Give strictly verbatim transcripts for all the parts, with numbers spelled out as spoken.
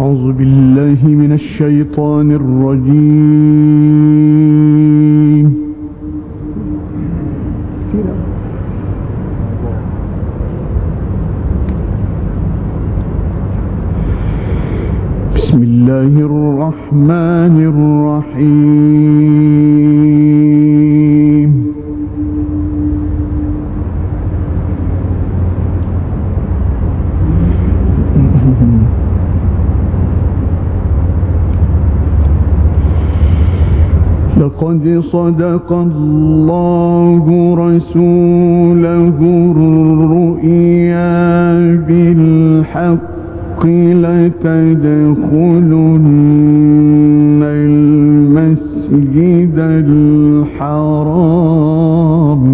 أعوذ بالله من الشيطان الرجيم. بسم الله الرحمن الرحيم. لقد صدق الله رسوله الرؤيا بالحق لتدخلن المسجد الحرام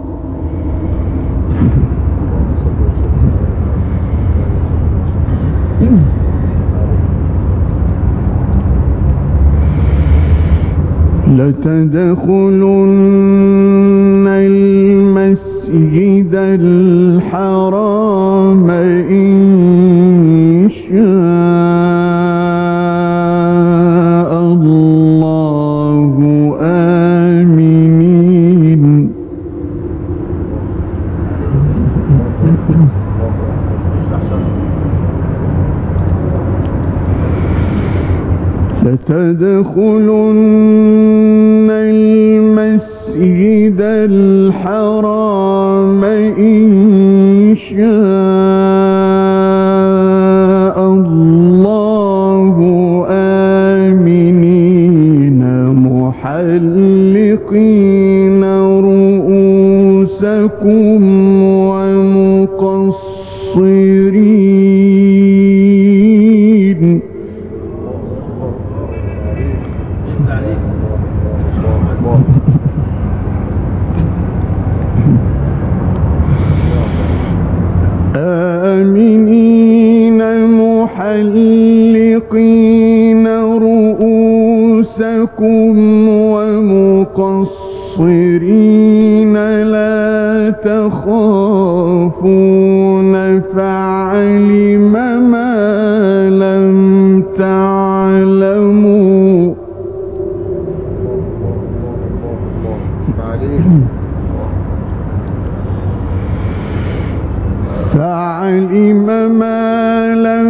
لتدخلن المسجد الحرام إن شاء الله آمنين لتدخلن المسجد الحرام إن شاء الله آمنين محلقين رؤوسكم ومقصرين آمنين محلقين رؤوسكم ومقصرين لا تخافون فعلم ما لم تعلموا فعلم ما لم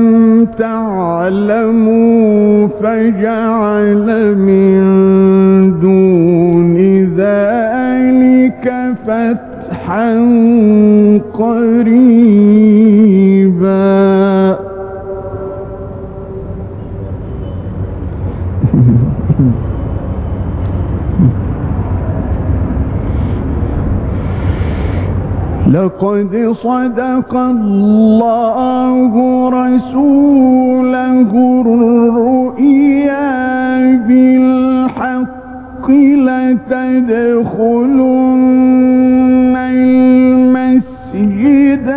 تعلموا فجعل من دون ذلك فتحا قريبا لقد صدق الله رسوله الرؤيا بالحق لتدخلن المسجد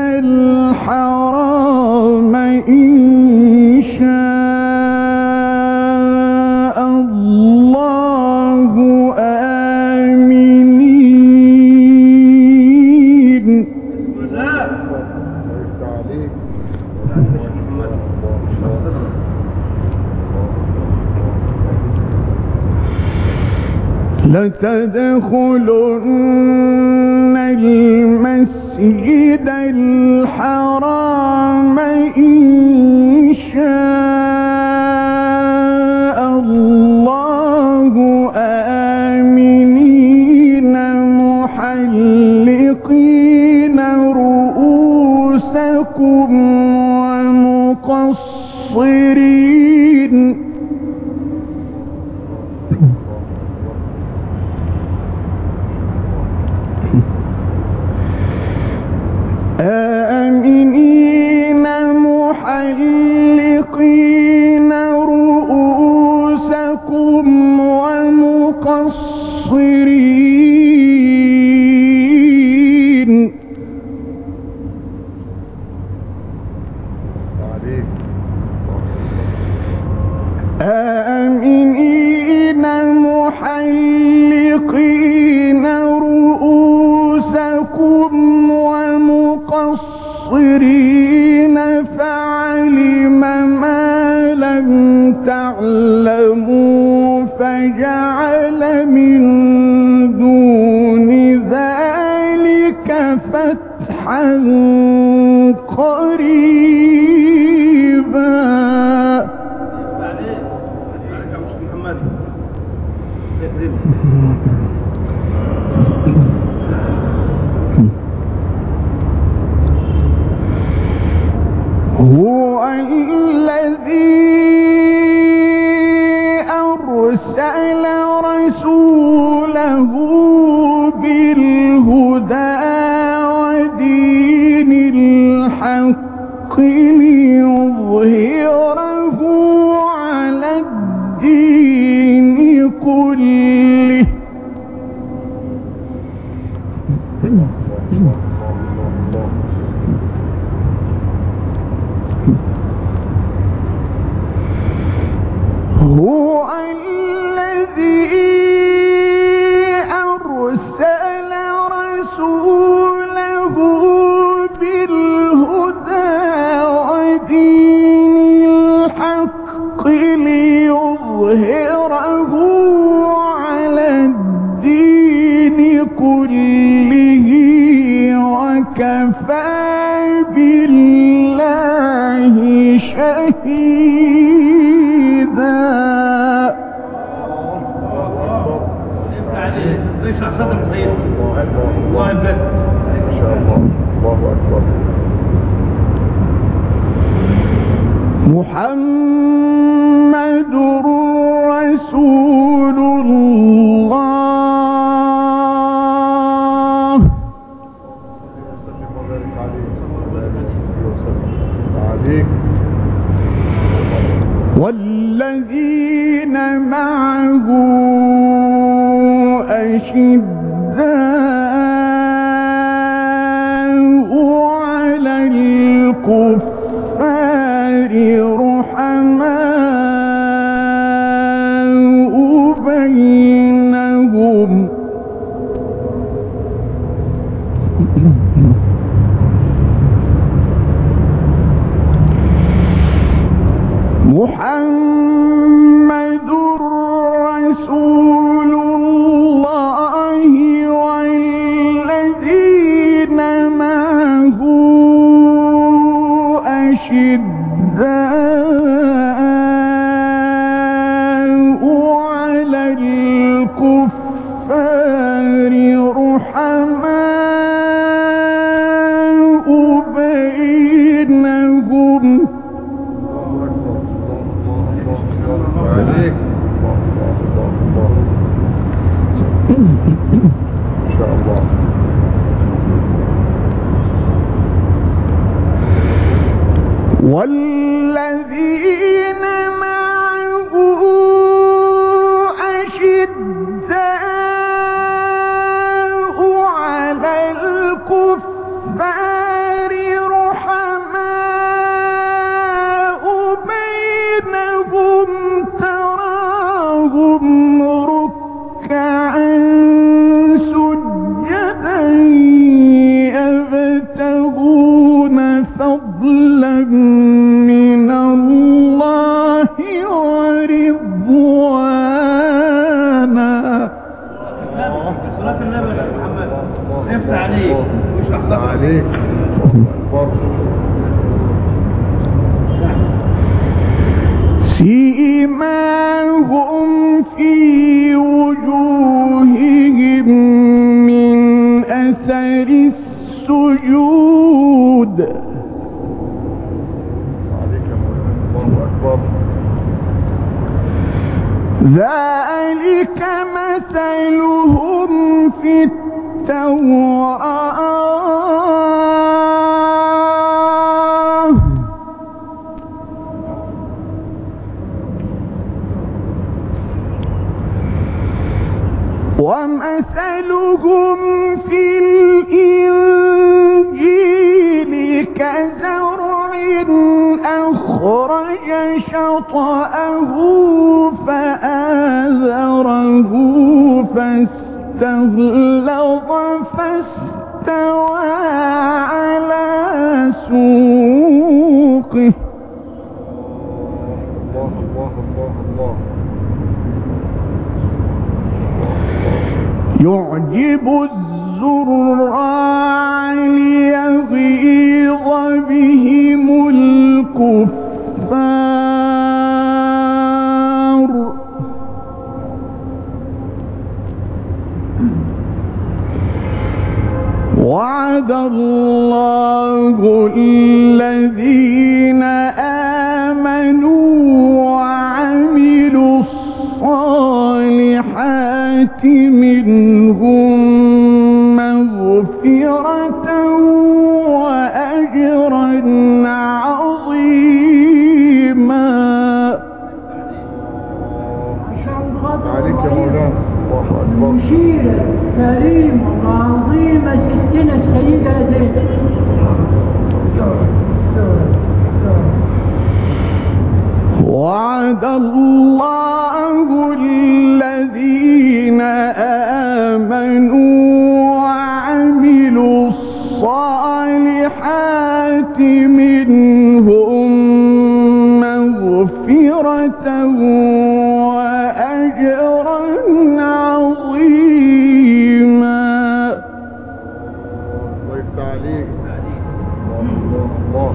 الحرام إن شاء الله آمنين لتدخلن المسجد الحرام إن شاء الله آمنين محلقين رؤوسكم ومقصرين آمنين محلقين رؤوسكم ومقصرين آمنين محلقين رؤوسكم ومقصرين فعلم ما لم قريبا. هو الذي أرسل رسوله بالهدى ودين الحق ليظهره على الدين كله. هو الذي أرسل رسوله بالهدى ودين الحق ليظهره على الدين كله وكفى بالله شهيدا. اشرح صدرك صحيح. الله يبارك ان شاء الله. الله اكبر. محمد رسول الله. والذين معه أشداء على الكفار رحماء بينهم. محمد رسول الله والذين معه أشداء على الكفار رحماء بينهم. ان شاء الله. والذين معه أشداء على الكفار رحماء بينهم تراهم ركعا سجدا يبتغون فضلا من الله ورضوانا. صلاة النبي يا محمد. افتح عليك واشرح عليك. سيماهم في وجوههم من أثر السجود. ذلك مثلهم في التوراة ومثلهم في الإنجيل كزرع أخرج شطأه فآذره فاستغلظ فاستوى على سوقه يعجب الزراع ليغيظ الذين آمنوا وعملوا الصالحات منهم مغفرة وأجرا عظيما. عليك يا مولانا. الله أكبر. المشيرة الكريمة العظيمة ستنا السيدة زينب. وعد الله الذين آمنوا وعملوا الصالحات منهم مغفرة وأجرا عظيما. الله يفتح عليك. الله الله.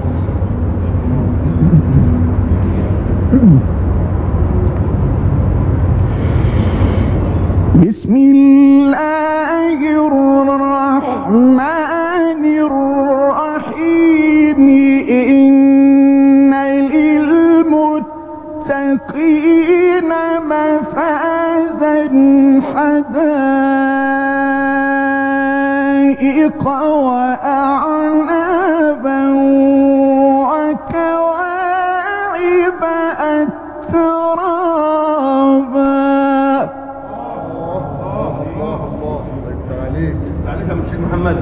بسم الله الرحمن الرحيم. إن للمتقين مفازا حدائق وأعنابا وكواعب أترابا. عليك يا مشير محمد.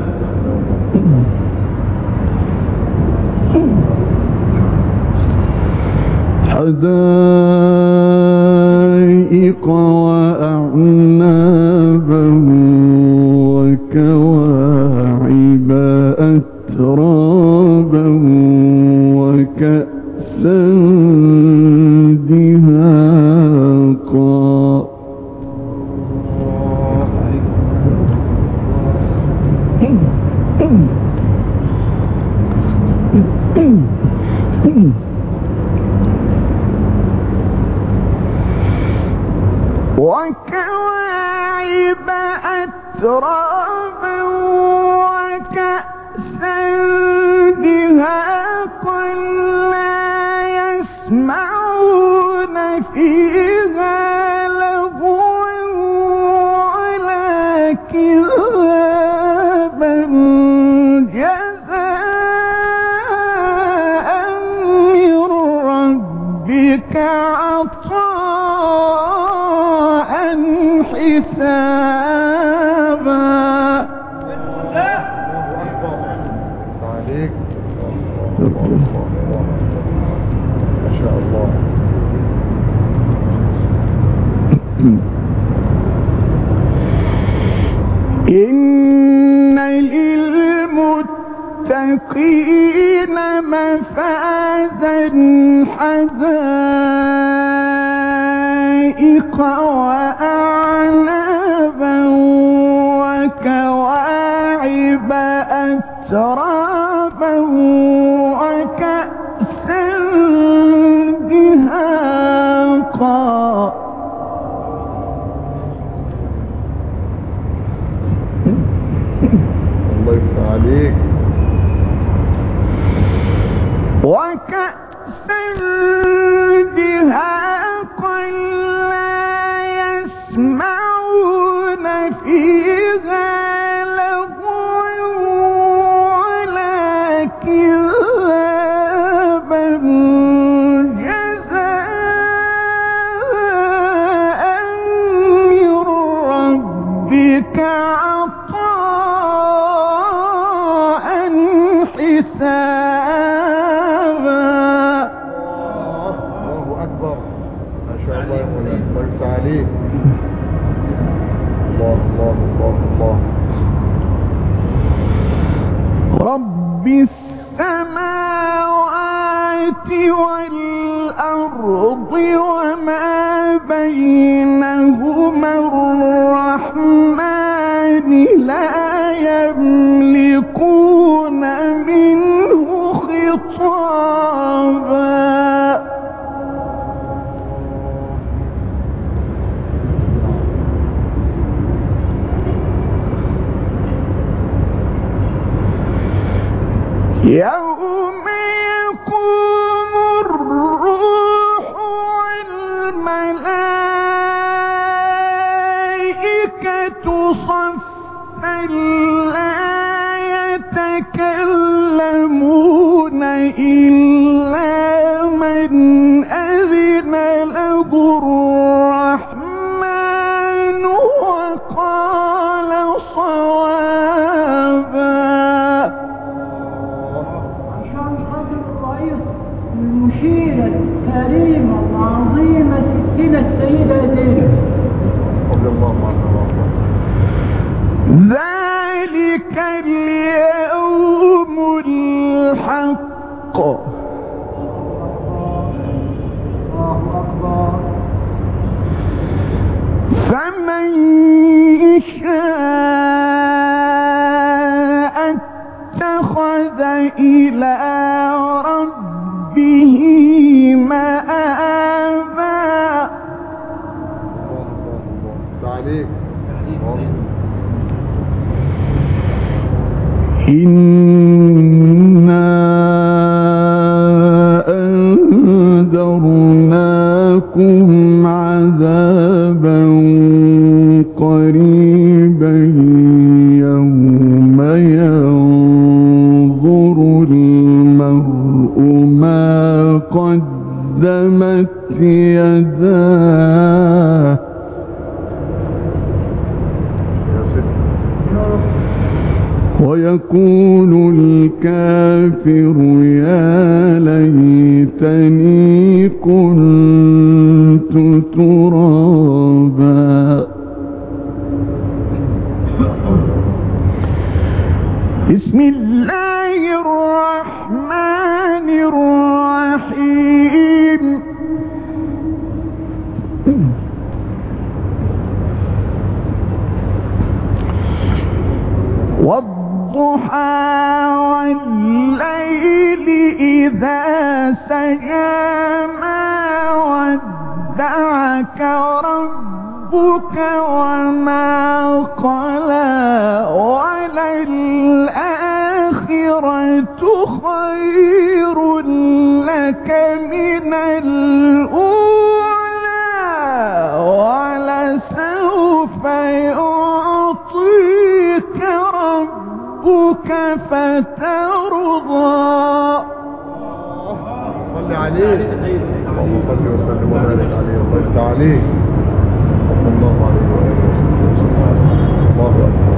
حدائق وأعنابا وكواعب أترابا وكأسا دهاقا. وكواعب أترابا وكأسا دهاقا لا يسمعون فيها لغوا ولا كذابا جزاء من ربك عطاء حسابا. عليك. ما شاء الله. إن للمتقين مفازا حدائق وأعنابا وكواعب أترابا وكأسا دهاقا. الله يفتح عليك. وكأسا دهاقا لا يسمعون فيها لغوا ولا كذابا جزاء من ربك عطاء حسابا. الله أكبر. ما شاء الله يا مولانا. الله يفتح عليك. الله الله الله الله. رب السماوات والأرض وما بينهما الرحمن لا يملكون منه خطابا. يوم يقوم الروح والملائكة صفا لا يتكلمون إلا من أذن له الرحمن وقال صوابا. عشان خاطر الرئيس المشيرة الكريمة العظيمة ستنا السيدة زينب رضي الله عنها. ذلك اليوم الحق فمن شاء اتخذ إلى ربه مآبا. تعليق إنا أنذرناكم عذابا قريبا يوم ينظر المرء ما قدمت يداه ويقول الكافر يا ليتني كنت ترابا. بسم الله الرحمن الرحيم. والضحى والليل إذا سجى ما ودعك ربك وما قلى وللآخرة خير لك من الأولى ولسوف يعطيك ربك فترضى. صل عليه اللهم صل وسلم وبارك عليه وبارك عليه صلى الله عليه وآله وسلم. الله أكبر.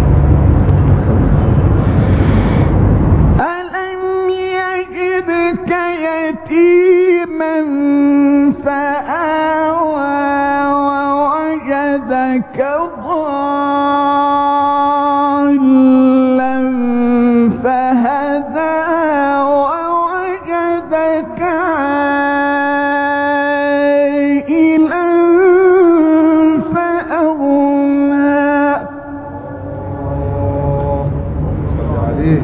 ألم يجدك يتيما فآوى ووجدك ضالا فهدى ووجدك عائلا فأغنى. صل عليه.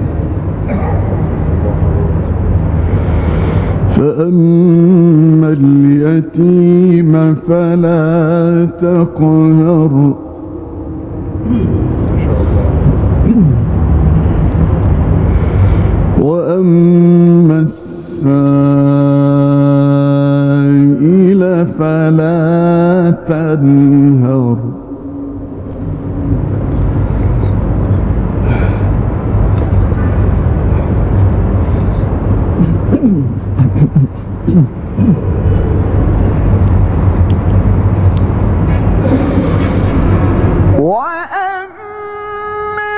فأما اليتيم فلا تقهر ما شاء الله. وأما السائل فلا تنهر. وأما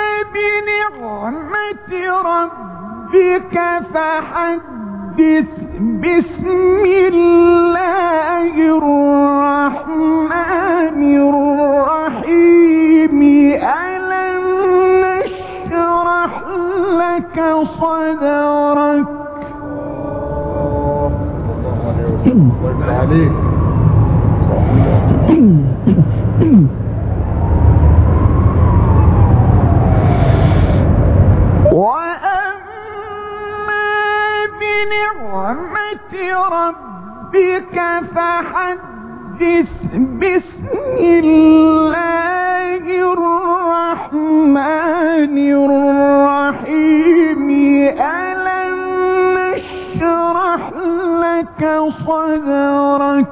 بنعمة ربك فحدث. بسم الله الرحمن الرحيم. ألم نشرح لك صدرك. الله عليه. وأما بنعمة ربك فحدث. بسم الله الرحمن الرحيم. ألا صدرك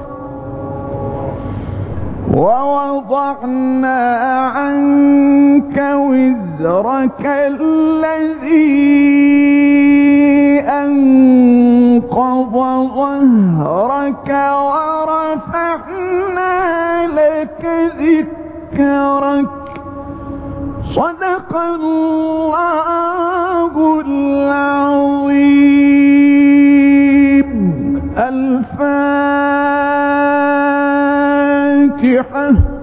ووضعنا عنك وزرك الذي أنقض ظهرك ورفعنا لك ذكرك. صدق الله العظيم. الفاتحة.